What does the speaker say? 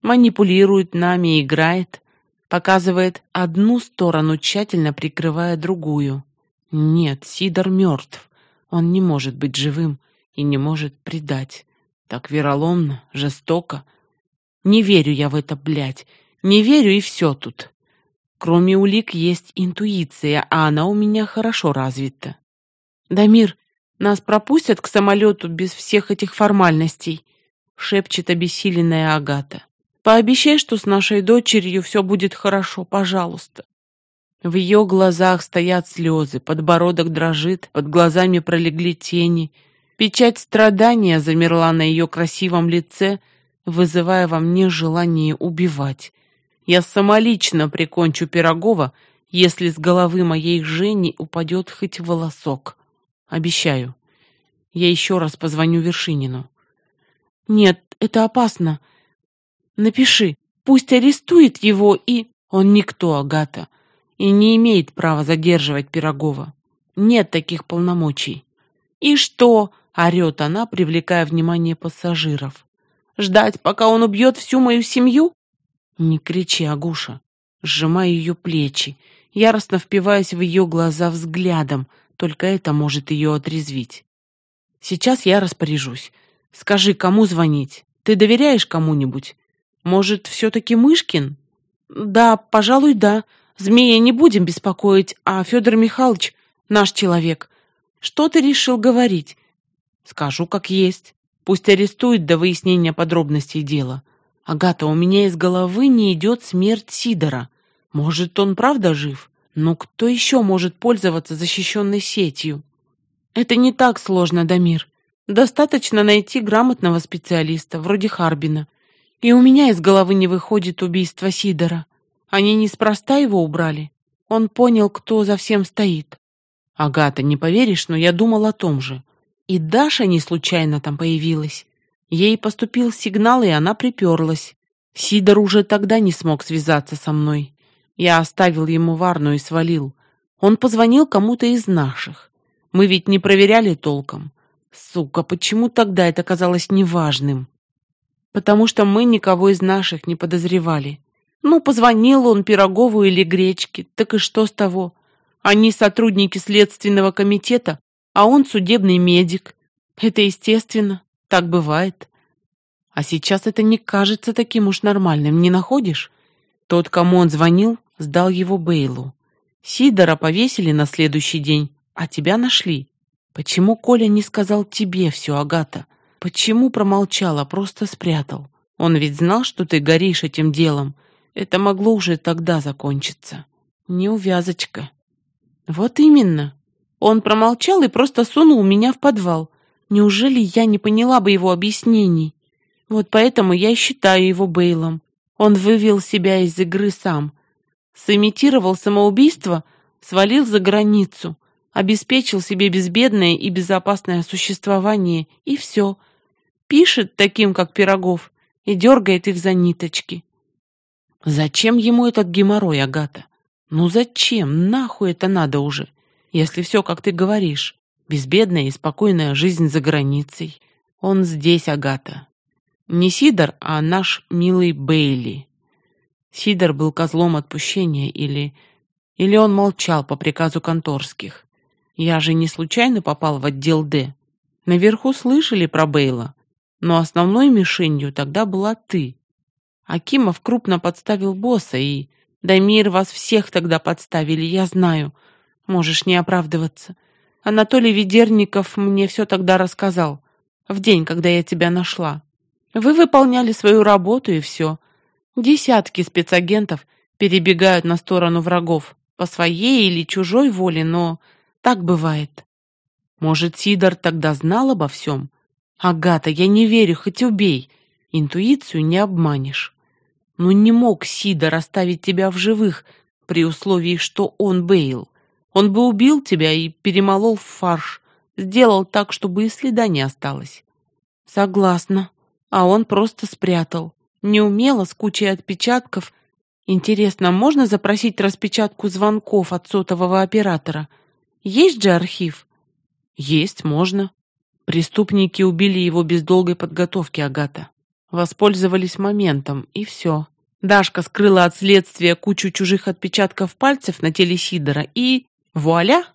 Манипулирует нами, играет, показывает одну сторону, тщательно прикрывая другую. Нет, Сидор мертв. Он не может быть живым и не может предать. Так вероломно, жестоко. Не верю я в это, блядь. Не верю, и все тут. Кроме улик есть интуиция, а она у меня хорошо развита. «Дамир, нас пропустят к самолету без всех этих формальностей?» — шепчет обессиленная Агата. «Пообещай, что с нашей дочерью все будет хорошо, пожалуйста». В ее глазах стоят слезы, подбородок дрожит, под глазами пролегли тени. Печать страдания замерла на ее красивом лице, вызывая во мне желание убивать. Я самолично прикончу Пирогова, если с головы моей Жени упадет хоть волосок. Обещаю. Я еще раз позвоню Вершинину. Нет, это опасно. Напиши, пусть арестует его и... Он никто, Агата, и не имеет права задерживать Пирогова. Нет таких полномочий. И что? Орет она, привлекая внимание пассажиров. Ждать, пока он убьет всю мою семью? Не кричи, Агуша. Сжимаю ее плечи, яростно впиваясь в ее глаза взглядом, только это может ее отрезвить. Сейчас я распоряжусь. Скажи, кому звонить? Ты доверяешь кому-нибудь? Может, все-таки Мышкин? Да, пожалуй, да. Змея не будем беспокоить, а Федор Михайлович наш человек. Что ты решил говорить? Скажу, как есть. Пусть арестует до выяснения подробностей дела. Агата, у меня из головы не идет смерть Сидора. Может, он правда жив? Но кто еще может пользоваться защищенной сетью? Это не так сложно, Дамир. Достаточно найти грамотного специалиста, вроде Харбина. И у меня из головы не выходит убийство Сидора. Они неспроста его убрали. Он понял, кто за всем стоит. Агата, не поверишь, но я думал о том же. И Даша не случайно там появилась. Ей поступил сигнал, и она приперлась. Сидор уже тогда не смог связаться со мной. Я оставил ему Варну и свалил. Он позвонил кому-то из наших. Мы ведь не проверяли толком. Сука, почему тогда это казалось неважным? Потому что мы никого из наших не подозревали. Ну, позвонил он Пирогову или Гречке, так и что с того? Они сотрудники следственного комитета, а он судебный медик. Это естественно, так бывает. А сейчас это не кажется таким уж нормальным, не находишь? Тот, кому он звонил, сдал его Бейлу. Сидора повесили на следующий день, а тебя нашли. Почему Коля не сказал тебе все, Агата? Почему промолчал, а просто спрятал? Он ведь знал, что ты горишь этим делом. Это могло уже тогда закончиться. Неувязочка. Вот именно. Он промолчал и просто сунул меня в подвал. Неужели я не поняла бы его объяснений? Вот поэтому я и считаю его Бейлом. Он вывел себя из игры сам. Сымитировал самоубийство, свалил за границу, обеспечил себе безбедное и безопасное существование, и все. Пишет таким, как Пирогов, и дергает их за ниточки. Зачем ему этот геморрой, Агата? Ну зачем? Нахуй это надо уже? Если все, как ты говоришь, безбедная и спокойная жизнь за границей. Он здесь, Агата. Не Сидор, а наш милый Бейли. Сидор был козлом отпущения или он молчал по приказу конторских. Я же не случайно попал в отдел Д. Наверху слышали про Бейла, но основной мишенью тогда была ты. Акимов крупно подставил босса, и... Дамир, вас всех тогда подставили, я знаю. Можешь не оправдываться. Анатолий Ведерников мне все тогда рассказал. В день, когда я тебя нашла. Вы выполняли свою работу, и все. Десятки спецагентов перебегают на сторону врагов. По своей или чужой воле, но так бывает. Может, Сидор тогда знал обо всем? Агата, я не верю, хоть убей. Интуицию не обманешь. Но не мог Сидор оставить тебя в живых, при условии, что он Бейл. Он бы убил тебя и перемолол в фарш, сделал так, чтобы и следа не осталось. Согласна. А он просто спрятал. Неумело, с кучей отпечатков. Интересно, можно запросить распечатку звонков от сотового оператора? Есть же архив? Есть, можно. Преступники убили его без долгой подготовки, Агата. Воспользовались моментом, и все. Дашка скрыла от следствия кучу чужих отпечатков пальцев на теле Сидора, и вуаля!